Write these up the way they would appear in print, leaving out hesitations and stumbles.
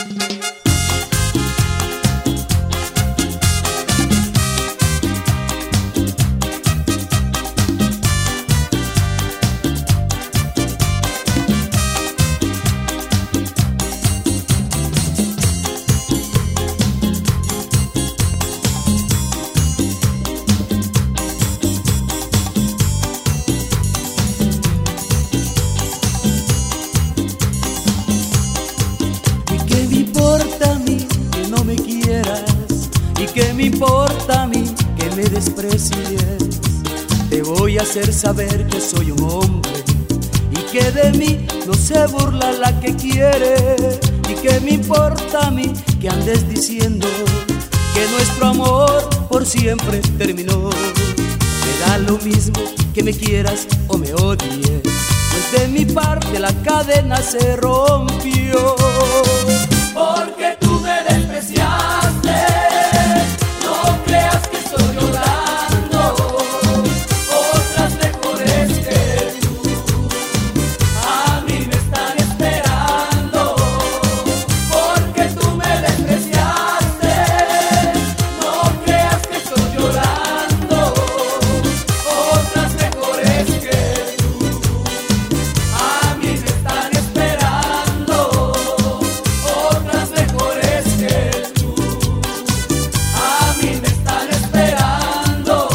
¿Qué me importa a mí que me desprecies? Te voy a hacer saber que soy un hombre y que de mí no se burla la que quiere. ¿Y qué me importa a mí que andes diciendo que nuestro amor por siempre terminó? Me da lo mismo que me quieras o me odies, pues de mi parte la cadena se rompió. Porque tú me despreciaste, no creas que estoy llorando, otras mejores que tú a mí me están esperando. Porque tú me despreciaste, no creas que estoy llorando, otras mejores que tú a mí me están esperando. Otras mejores que tú a mí me están esperando.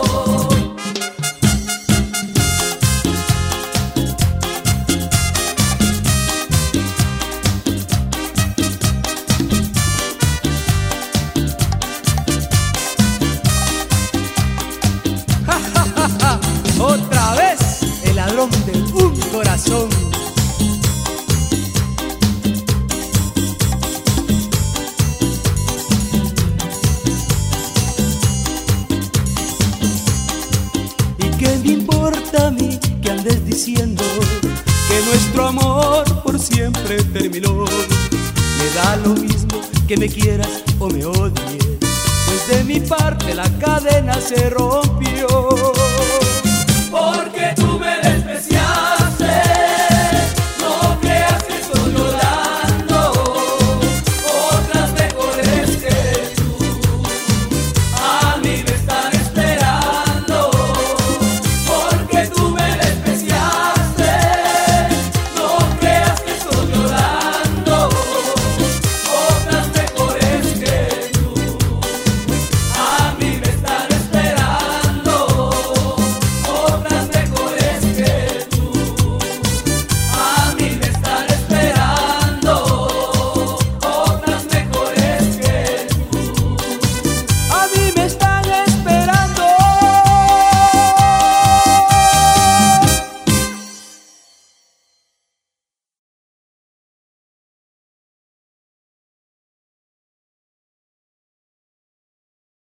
¡Ja, ja, ja, ja! Otra vez el ladrón de un corazón. ¿Y qué me importa a mí que andes diciendo que nuestro amor por siempre terminó? Me da lo mismo que me quieras o me odies, pues de mi parte la cadena se rompió. Porque tú me despreciaste,